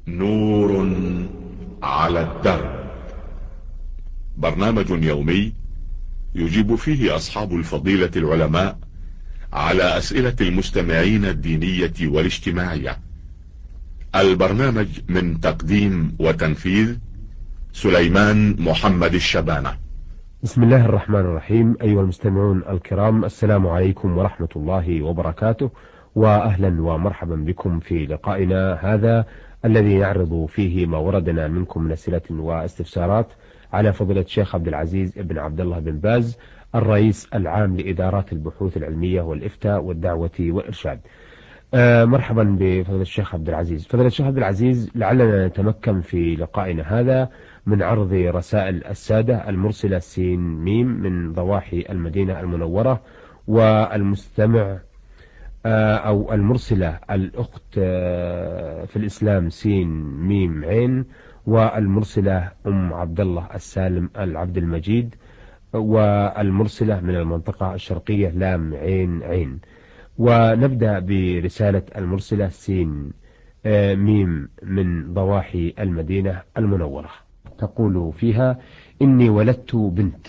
نور على الدرب. برنامج يومي يجيب فيه أصحاب الفضيلة العلماء على أسئلة المستمعين الدينية والاجتماعية. البرنامج من تقديم وتنفيذ سليمان محمد الشبانة. بسم الله الرحمن الرحيم. أيها المستمعون الكرام، السلام عليكم ورحمة الله وبركاته، وأهلا ومرحبا بكم في لقائنا هذا الذي يعرض فيه ما وردنا منكم من أسئلة واستفسارات على فضيلة الشيخ عبد العزيز بن عبد الله بن باز، الرئيس العام لإدارات البحوث العلمية والإفتاء والدعوة والإرشاد. مرحبا بفضيلة الشيخ عبد العزيز. فضيلة الشيخ عبد العزيز، لعلنا نتمكن في لقائنا هذا من عرض رسائل السادة المرسلة سين ميم من ضواحي المدينة المنورة، والمستمع أو المرسلة الأخت في الإسلام سين ميم عين، والمرسلة أم عبد الله السالم العبد المجيد، والمرسلة من المنطقة الشرقية لام عين عين. ونبدأ برسالة المرسلة سين ميم من ضواحي المدينة المنورة. تقول فيها: إني ولدت بنت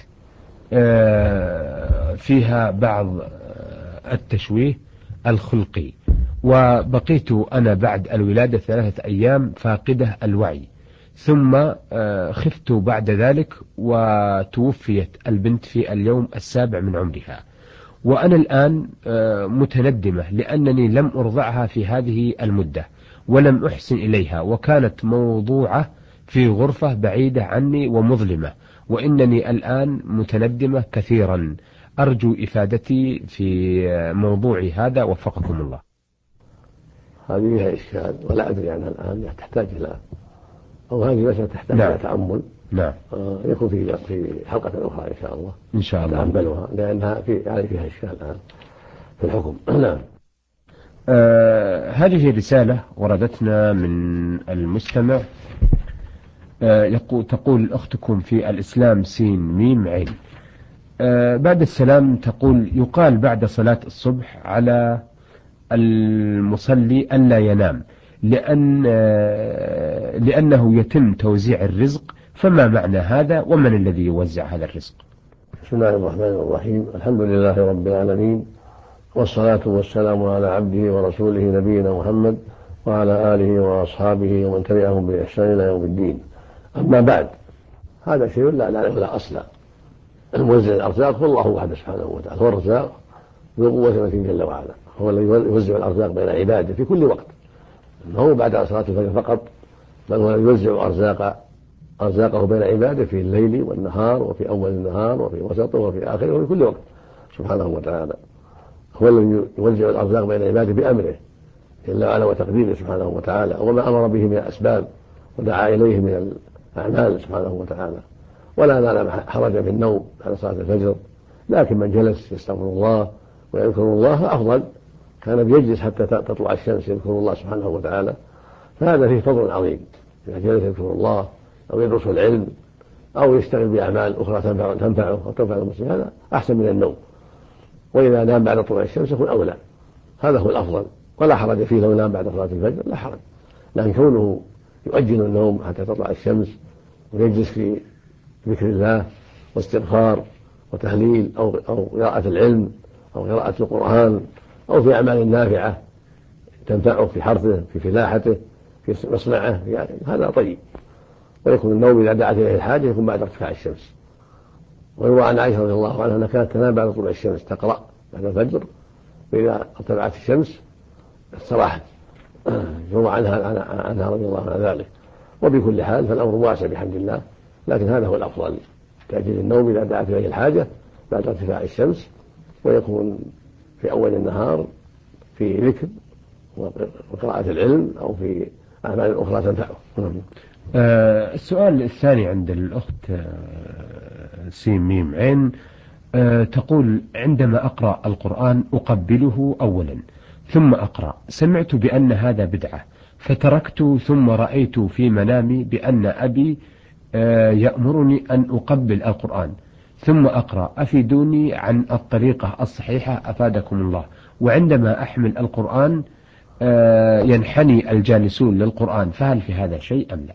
فيها بعض التشويه الخلقي، وبقيت أنا بعد الولادة 3 أيام فاقدة الوعي، ثم خفت بعد ذلك وتوفيت البنت في اليوم 7 من عمرها، وأنا الآن متندمة لأنني لم أرضعها في هذه المدة ولم أحسن إليها، وكانت موضوعة في غرفة بعيدة عني ومظلمة، وإنني الآن متندمة كثيرا. أرجو إفادتي في موضوعي هذا، وفقكم الله. هذه فيها إشكال ولا أدري عنها الآن، تحتاج إلى هذه مسألة تحتاج إلى تأمل. نعم. يكون في حلقة أخرى إن شاء الله. إن شاء الله. تأملها لأنها فيها إشكال الآن في الحكم. نعم. هذه رسالة وردتنا من المستمع، تقول أختكم في الإسلام سين ميم عين. بعد السلام تقول: يقال بعد صلاة الصبح على المصلي ألا ينام لأنه يتم توزيع الرزق، فما معنى هذا ومن الذي يوزع هذا الرزق؟ بسم الله الرحمن الرحيم. الحمد لله رب العالمين، والصلاة والسلام على عبده ورسوله نبينا محمد وعلى آله وأصحابه ومن تبعهم بإحسان إلى يوم الدين. أما بعد، هذا شيء لا أصل. الموزع الأرزاق هو الله وحده سبحانه وتعالى، هو الرزاق ذو قوة متين جل وعلا، هو الذي يوزع الأرزاق بين عباده في كل وقت، هو بعد صلاة الفجر فقط، بل هو يوزع أرزاقه بين عباده في الليل والنهار، وفي أول النهار وفي وسطه وفي آخره وفي كل وقت سبحانه وتعالى. هو الذي يوزع الأرزاق بين عباده بأمره جل وعلا وتقديره سبحانه وتعالى، وما أمر به من الأسباب ودعا إليه من الأعمال سبحانه وتعالى. ولا نعلم حرج في النوم بعد صلاة الفجر، لكن من جلس يستغفر الله ويذكر الله أفضل. كان بيجلس حتى تطلع الشمس يذكر الله سبحانه وتعالى، فهذا فيه فضل عظيم. إذا جلس يذكر الله أو يدرس العلم أو يشتغل بأعمال أخرى تنفعه أو تنفع المسلم، هذا أحسن من النوم. وإذا نام بعد طلوع الشمس يكون أولى، هذا هو الأفضل، ولا حرج فيه لو نام بعد صلاة الفجر، لا حرج. لكن كونه يؤجل النوم حتى تطلع الشمس ويجلس في ذكر الله واستغفار وتهليل أو قراءة العلم أو قراءة القرآن أو في أعمال نافعة تنفعه في حرثه في فلاحته في مصنعه، يعني هذا طيب. ويكون النوم إذا دعت إليه الحاجة يكون بعد ارتفاع الشمس. ويروى عن عائشة رضي الله عنها أنها كانت تنام بعد طلوع الشمس تقرأ بعد الفجر، وإذا ارتفعت الشمس استراحت. يروى عنها رضي الله عنها ذلك. وبكل حال فالأمر واسع بحمد الله، لكن هذا هو الأفضل، تأجيل النوم إذا دعت إليه الحاجة بعد ارتفاع الشمس، ويكون في أول النهار في ذكر وقراءة العلم أو في أعمال أخرى تنفعه. السؤال الثاني عند الأخت سين ميم عين، تقول: عندما أقرأ القرآن أقبله أولا ثم أقرأ، سمعت بأن هذا بدعة فتركت، ثم رأيت في منامي بأن أبي يأمرني أن أقبل القرآن ثم أقرأ، أفيدوني عن الطريقة الصحيحة أفادكم الله. وعندما أحمل القرآن ينحني الجالسون للقرآن، فهل في هذا شيء أم لا؟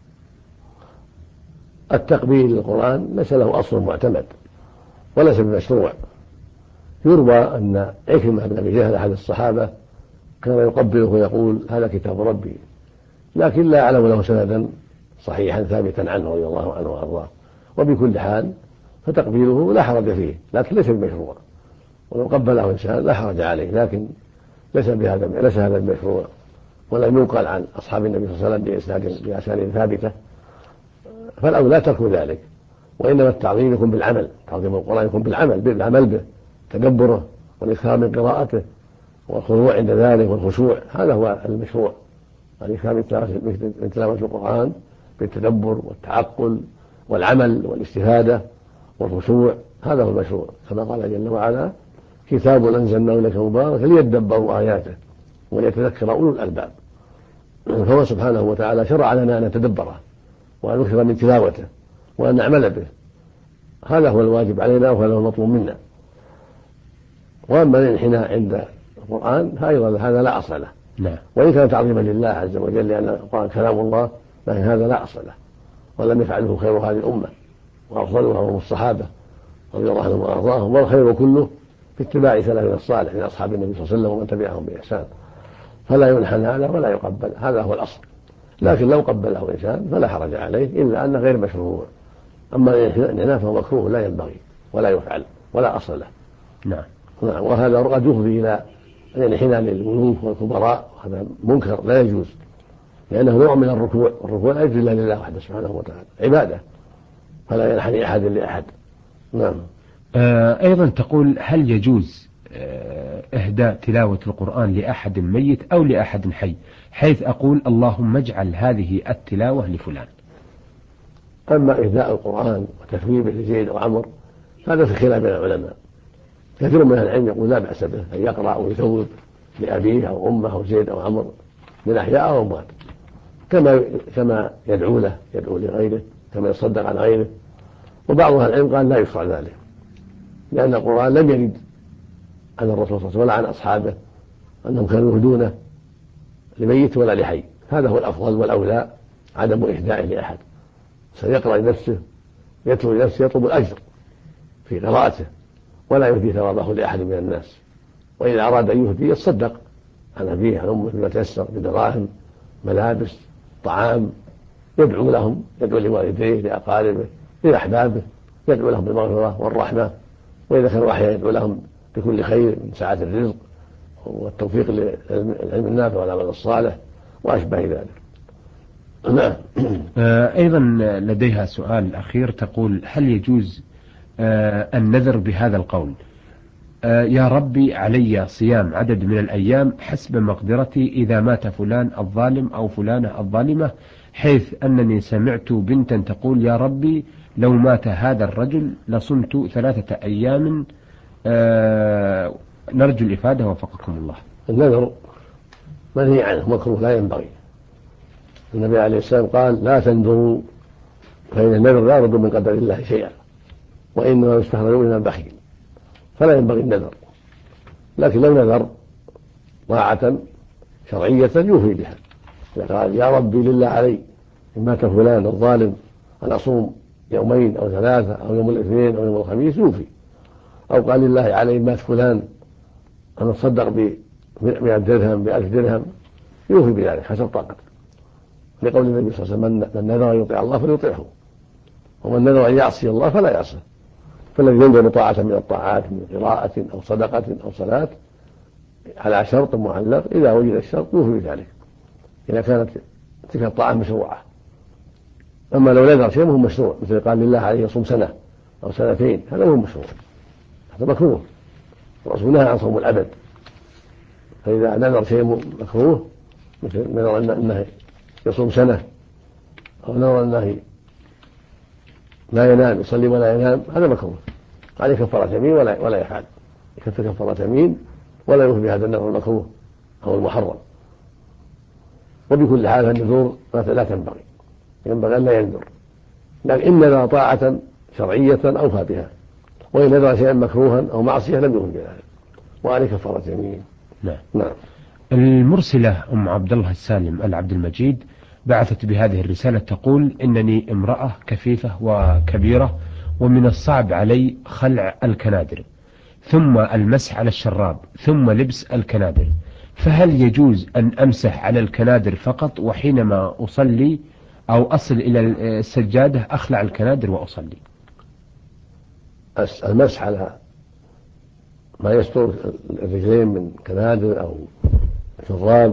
التقبيل للقرآن ليس له أصل معتمد وليس بمشروع. يروى أن عكرمة بن أبي جهل أحد الصحابة كان يقبله ويقول هذا كتاب ربي، لكن لا أعلم له سندا صحيحا ثابتا عنه رضي الله عنه وأرضاه. وبكل حال فتقبيله لا حرج فيه، لكن ليس بمشروع، ولو قبله إنسان لا حرج عليه، لكن ليس هذا المشروع. ولم ينقل عن أصحاب النبي صلى الله عليه وسلم بأسانيد ثابتة، فالأولى ترك ذلك. وإنما التعظيم يكون بالعمل، تعظيم القرآن يكون بالعمل به، تدبره والإكثار من قراءته والخضوع عند ذلك والخشوع، هذا هو المشروع. الإكثار من تلاوة القرآن بالتدبر والتعقل والعمل والاستفادة والخشوع، هذا هو المشروع، كما قال جل وعلا كتاب أنزلناه إليك مبارك ليدبروا آياته وليتذكر أولو الألباب. فهو سبحانه وتعالى شرع لنا أن نتدبره وأن نكثر من تلاوته وأن نعمل به، هذا هو الواجب علينا وهذا هو المطلوب منا. وأما الانحناء عند القرآن فأيضا هذا لا أصل له، وإن كان تعظيما لله عز وجل لأن القرآن كلام الله، لكن هذا لا أصل له، ولم يفعله خير هذه الأمة وأفضلها هم الصحابة رضي الله عنهم وأرضاهم، والخير كله في اتباع سلفنا الصالح من أصحاب النبي صلى الله عليه وسلم ومن تبعهم بإحسان. فلا ينحنى هذا ولا يقبل، هذا هو الأصل. لكن لو قبله إنسان فلا حرج عليه، إلا أنه غير مشروع. أما الانحناء فهو مكروه لا ينبغي ولا يفعل ولا أصل له. نعم. وهذا قد يفضي إلى الانحناء للملوك والكبراء، وهذا منكر لا يجوز، لأنه نوع من الركوع، والركوع لا يجوز إلا لله وحده سبحانه وتعالى، عبادة، فلا ينحني أحد لأحد. نعم. أيضا تقول هل يجوز إهداء تلاوة القرآن لأحد ميت أو لأحد حي، حيث أقول اللهم اجعل هذه التلاوة لفلان؟ أما إهداء القرآن وتثويبه لزيد أو عمرو هذا في خلاف بين العلماء. كثير من العلم يقول لا بأس به أن يقرأ أو يثوب لأبيه أو أمه أو زيد أو عمرو من أحياء أو أموات، كما يدعو له، يدعو لغيره، كما يصدق عن غيره. وبعض أهل العلم قال لا يشرع ذلك، لأن القرآن لم يرد عن الرسول صلى الله عليه وسلم ولا عن أصحابه أنهم كانوا يهدونه لميت ولا لحي. هذا هو الأفضل والأولى عدم إهدائه لأحد، سيقرأ لنفسه، يتلو لنفسه، يطلب الأجر في قراءته ولا يهدي ثوابه لأحد من الناس. وإذا أراد أن يهدي يتصدق عن أبيه عن أمه بما تيسر، بدراهم، ملابس، طعام، يدعو لهم، يدعو لوالديه، لأقاربه، لأحبابه، يدعو لهم بالمغفرة والرحمة، وإذا كانوا أحياء يدعو لهم بكل خير من سعة الرزق والتوفيق للعلم النافع والعمل الصالح وأشبه ذلك. نعم. أيضا لديها سؤال أخير، تقول هل يجوز النذر بهذا القول: يا ربي علي صيام عدد من الأيام حسب مقدرتي إذا مات فلان الظالم أو فلانة الظالمة، حيث أنني سمعت بنتا تقول يا ربي لو مات هذا الرجل لصمت 3 أيام، نرجو الإفادة وفقكم الله. النذر منهي عنه، مكروه لا ينبغي. النبي عليه السلام قال لا تنذروا فإن النذر لا يرد من قدر الله شيئا وإنما يستحضر من البخيل، فلا ينبغي النذر. لكن لو نذر طاعة شرعية يوفي بها، إذا قال يا ربي لله علي إن مات فلان الظالم أن أصوم 2 أو 3 أو يوم الاثنين أو يوم الخميس يوفي، أو قال لله علي إن مات فلان أن أتصدق ب100 درهم ب1000 درهم يوفي بذلك حسب طاقته، لقول النبي صلى الله عليه وسلم من نذر أن يطيع الله فليطيعه، ومن نذر أن يعصي الله فلا يعصيه. فالذي ينذر طاعة من الطاعات من قراءة أو صدقة أو صلاة على شرط معلق إذا وجد الشرط يوفي بذلك إذا كانت تلك الطاعة مشروعة. أما لو نذر شيء مو مشروع، مثل قال لله عليه يصوم 1 سنة أو 2 هذا مو مشروع، هذا مكروه، الرسول نهى عن صوم الأبد. فإذا نذر شيء مكروه مثل نذر أنه يصوم 1 أو نذر أنه لا ينام، يصلي ولا ينام، هذا مكروه، عليه كفارة يمين ولا يفعل، يكفر كفارة يمين ولا يوفي بهذا النذر المكروه أو المحرم. وبكل حال النذور لا تنبغي، ينبغي أن لا ينذر، لكن إن نذر طاعة شرعية أوفى بها، وإن نذر شيئا مكروها أو معصية لم يوفي بذلك وعليه كفارة يمين. نعم. نعم. المرسلة أم عبد الله السالم العبد المجيد بعثت بهذه الرسالة تقول: إنني امرأة كفيفة وكبيرة، ومن الصعب علي خلع الكنادر، ثم المسح على الشراب، ثم لبس الكنادر، فهل يجوز أن أمسح على الكنادر فقط، وحينما أصلي أو أصل إلى السجادة أخلع الكنادر وأصلي؟ المسح على ما يستر الرجلين من كنادر أو شراب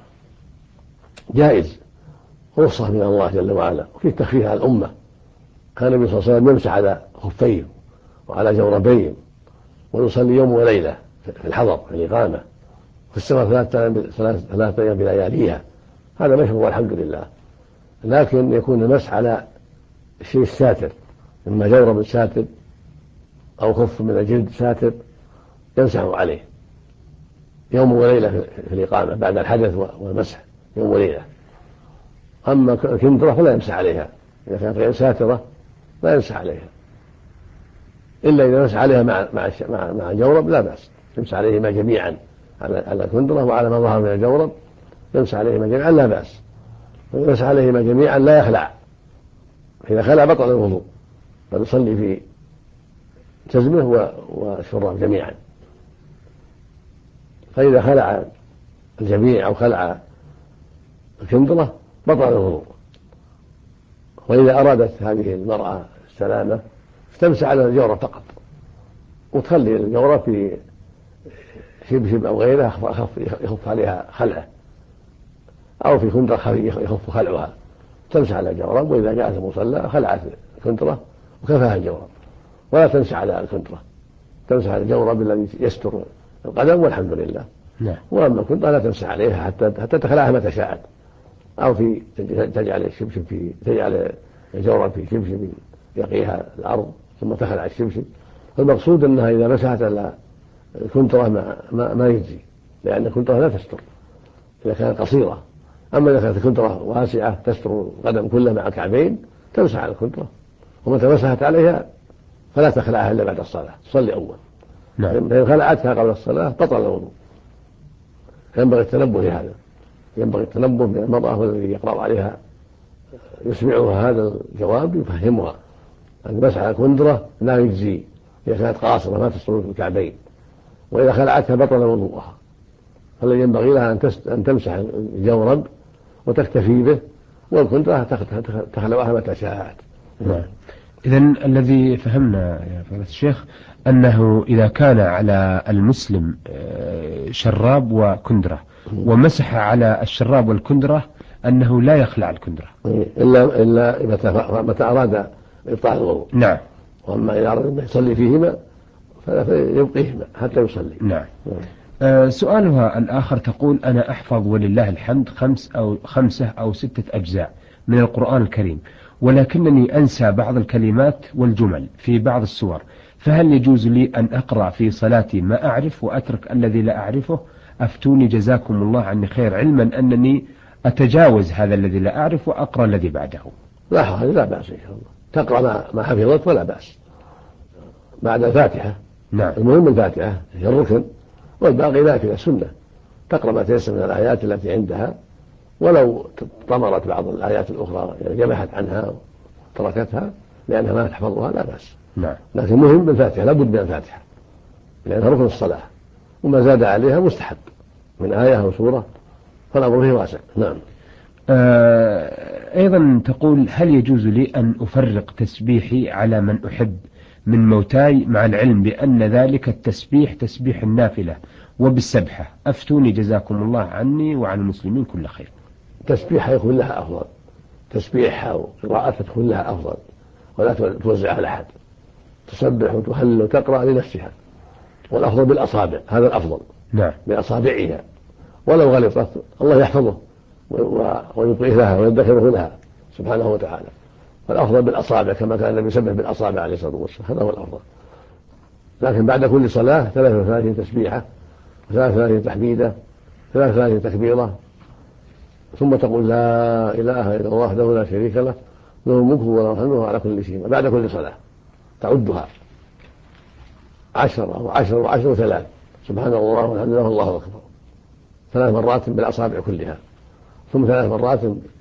جائز، رخصة من الله جل وعلا، وفيه تخفيف على الأمة. كان النبي صلى الله عليه وسلم يمسح على خفيه وعلى جوربين ويصلي يوم وليلة في الحضر في الإقامة في السفر 3 أيام بلياليها، هذا مشروع والحمد لله. لكن يكون المسح على الشيء الساتر، إما جورب ساتر أو خف من الجلد ساتر يمسح عليه يوم وليلة في الإقامة بعد الحدث والمسح يوم وليلة. أما الكندرة فلا يمسح عليها، إذا كانت غير ساترة لا يمسح عليها، إلا إذا مسح عليها مع الجورب لا بأس، يمسح عليهما جميعا، على الكندرة وعلى ما ظهر من الجورب يمسح عليهما جميعا لا بأس. ويمسح عليهما جميعا لا يخلع، إذا خلع بطل الوضوء، بل يصلي في جزمه والشراب جميعا. فإذا خلع الجميع أو خلع الكندرة بطل الوضوء. وإذا أرادت هذه المرأة السلامة تمسح على الجورب فقط، وتخلي الجورب في شبشب أو غيره يخف عليها خلعه، أو في كندرة يخف خلعها، تمسح على الجورب. وإذا جاءت المصلى خلعت الكندرة وكفاها الجورب، ولا تمسح على الكندرة، تمسح على الجورب الذي يستر القدم والحمد لله. وأما الكندرة لا تمسح عليها حتى تخلعها متى شاءت، أو تجعل الشبشب تجعل الجورب في شبشب يقيها الأرض ثم تخلع الشبشب. المقصود أنها إذا مسحت على الكندرة ما يجزي، لأن الكندرة لا تستر إذا كانت قصيرة. أما إذا كانت الكندرة واسعة تستر القدم كلها مع الكعبين تمسح على الكندرة، ومتى مسحت عليها فلا تخلعها إلا بعد الصلاة، تصلي أول. فإن خلعتها قبل الصلاة بطل الوضوء. ينبغي التنبه لهذا، ينبغي التنبه من المرأة والذي يقرأ عليها يسمعها هذا الجواب يفهمها أن المسح على الكندرة لا يجزي إذا كانت قاصرة ما تستر الكعبين، وإذا خلعتها بطل وضوءها. فالذي ينبغي لها أن تمسح الجورب وتكتفي به، والكندرة تخلعها متى شاءت. إذن الذي فهمنا يا فضيلة الشيخ أنه إذا كان على المسلم شراب وكندرة ومسح على الشراب والكندرة أنه لا يخلع الكندرة إلا متى أراد إبطال الوضوء. نعم. وأما إذا أراد أن يصلي فيهما فيبقيهما حتى يصلي. نعم. سؤالها الآخر تقول: أنا أحفظ ولله الحمد 5 أو 6 أجزاء من القرآن الكريم، ولكنني أنسى بعض الكلمات والجمل في بعض السور، فهل يجوز لي أن أقرأ في صلاتي ما أعرف وأترك الذي لا أعرفه؟ أفتوني جزاكم الله عني خير، علما أنني أتجاوز هذا الذي لا أعرف وأقرأ الذي بعده. لا حرج، لا بأس إن شاء الله، تقرأ ما حفظت ولا بأس بعد الفاتحة. نعم. المهم الفاتحة هي الركن، والباقي نافلة سنة، تقرأ ما تيسر من الآيات التي عندها، ولو طمرت بعض الآيات الأخرى يعني جمحت عنها وتركتها لأنها ما تحفظها لا بأس. نعم. لكن مهم بالفاتحة، لابد من الفاتحة لأنها ركن الصلاة، وما زاد عليها مستحب من آية أو سورة فالأمر فيه واسع. نعم. أيضا تقول: هل يجوز لي أن أفرق تسبيحي على من أحب من موتاي، مع العلم بأن ذلك التسبيح تسبيح النافلة وبالسبحة؟ أفتوني جزاكم الله عني وعن المسلمين كل خير. تسبيحها يكون لها أفضل، تسبيحها وقراءتها تكون لها أفضل، ولا توزع على أحد، تسبح وتهلل وتقرأ لنفسها، والأفضل بالأصابع، هذا الأفضل. نعم. بأصابعها، ولو غلطت الله يحفظه ويبقيه لها ويدخره لها سبحانه وتعالى. فالأفضل بالأصابع كما كان النبي يسبح بالأصابع عليه الصلاة والسلام، هذا هو الأفضل. لكن بعد كل صلاة 33 تسبيحة، 33 تحميدة، 33 تكبيرة، ثم تقول: لا إله إلا الله وحده لا شريك له، له الملك وله الحمد على كل شيء. بعد كل صلاة تعدها 10 و10 و10 و3، سبحان الله والحمد لله والله أكبر، 3 مرات بالأصابع كلها، ثم 3 مرات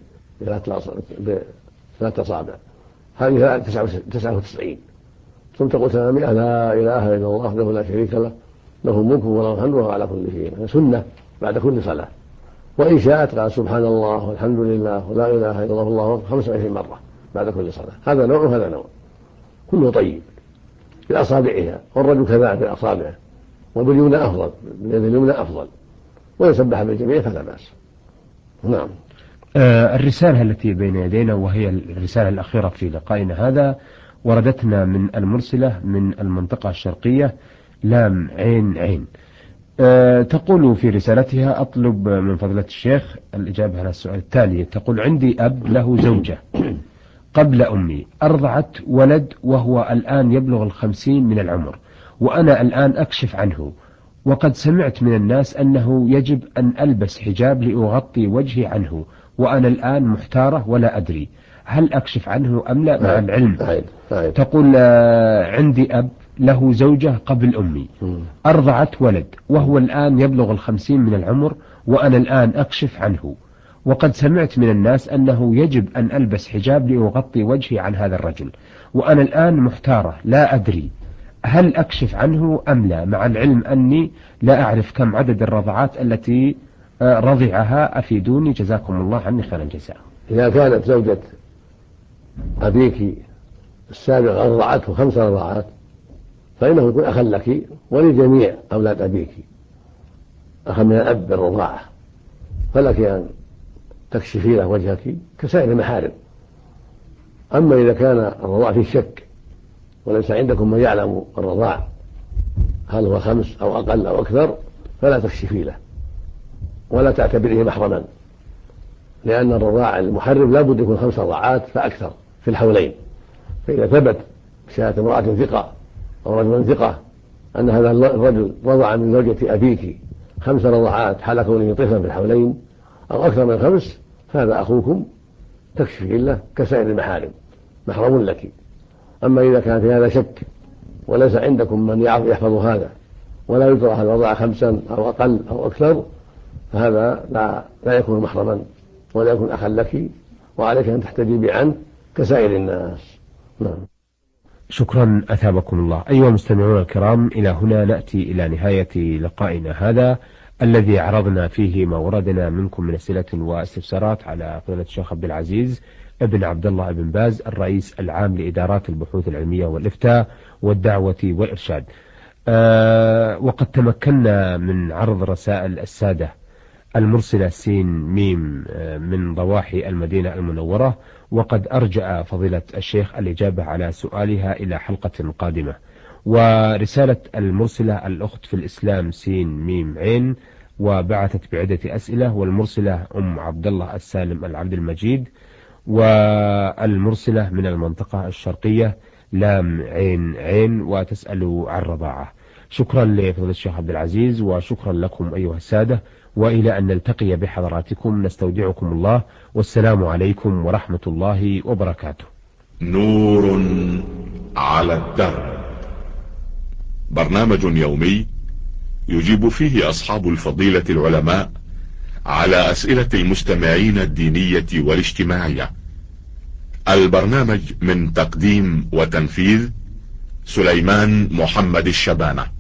ب3 أصابع، هذه 99. ثم تقول 300 لا إله إلا الله وحده لا شريك له له الملك وله الحمد وهو على كل شيء، سنة بعد كل صلاة. وإن شاءت قال سبحان الله والحمد لله ولا إله إلا الله والله أكبر 25 مرة بعد كل صلاة. هذا نوع وهذا نوع، كله طيب بأصابعها، والرجل كذلك بأصابعه، وباليمنى أفضل، باليد اليمنى أفضل، ويسبح بالجميع فلا بأس. نعم. الرسالة التي بين يدينا وهي الرسالة الأخيرة في لقائنا هذا وردتنا من المرسلة من المنطقة الشرقية لام عين عين. تقول في رسالتها: أطلب من فضيلة الشيخ الإجابة على السؤال التالي. تقول: عندي أب له زوجة قبل أمي، أرضعت ولد وهو الآن يبلغ 50 من العمر، وأنا الآن أكشف عنه، وقد سمعت من الناس أنه يجب أن ألبس حجاب لأغطي وجهي عنه، وأنا الآن محتارة ولا أدري هل أكشف عنه أم لا مع العلم. تقول: عندي أب له زوجة قبل أمي، أرضعت ولد وهو الآن يبلغ 50 من العمر، وأنا الآن أكشف عنه، وقد سمعت من الناس أنه يجب أن ألبس حجاب لأغطي وجهي عن هذا الرجل، وأنا الآن محتارة لا أدري هل أكشف عنه أم لا، مع العلم أني لا أعرف كم عدد الرضعات التي رضعها، أفيدوني جزاكم الله عني خير الجزاء. إذا كانت زوجة أبيك السابق أرضعته 5 رضعات فإنه يكون أخا لك ولجميع أولاد أبيك، أخا من الأب بالرضاعة، فلك أن تكشفي له وجهك كسائر المحارم. أما إذا كان الرضاع في شك وليس عندكم من يعلم الرضاع هل هو 5 أو أقل أو أكثر فلا تكشفي له ولا تعتبره محرما، لأن الرضاع المحرم لا بد يكون 5 رضعات فأكثر في الحولين. فإذا ثبت بشهادة امرأة ثقة أو رجل ثقة أن هذا الرجل رضع من زوجة أبيك 5 رضعات حال كونه طفلا في الحولين أو أكثر من 5، فهذا أخوكم تكشفي له كسائر المحارم، محرم لك. أما إذا كان في هذا شك وليس عندكم من يحفظ هذا ولا يدرى هل رضع 5 أو أقل أو أكثر، فهذا لا يكون محرما ولا يكون أخا لك، وعليك أن تحتجبي عنه كسائر الناس. نعم. شكرا أثابكم الله. أيها المستمعون الكرام، إلى هنا نأتي إلى نهاية لقائنا هذا الذي عرضنا فيه ما وردنا منكم من أسئلة واستفسارات على فضيلة الشيخ عبد العزيز ابن عبد الله ابن باز الرئيس العام لإدارات البحوث العلمية والإفتاء والدعوة والإرشاد. وقد تمكنا من عرض رسائل السادة المرسلة سين ميم من ضواحي المدينة المنورة، وقد أرجأ فضيلة الشيخ الإجابة على سؤالها إلى حلقة قادمة. ورسالة المرسلة الأخت في الإسلام سين ميم عين وبعثت بعدة أسئلة، والمرسلة أم عبد الله السالم العبد المجيد، والمرسلة من المنطقة الشرقية لام عين عين وتسأل عن رضاعة. شكرا لفضيلة الشيخ عبد العزيز وشكرا لكم أيها السادة، وإلى أن نلتقي بحضراتكم نستودعكم الله، والسلام عليكم ورحمة الله وبركاته. نور على الدرب، برنامج يومي يجيب فيه أصحاب الفضيلة العلماء على أسئلة المستمعين الدينية والاجتماعية. البرنامج من تقديم وتنفيذ سليمان محمد الشبانة.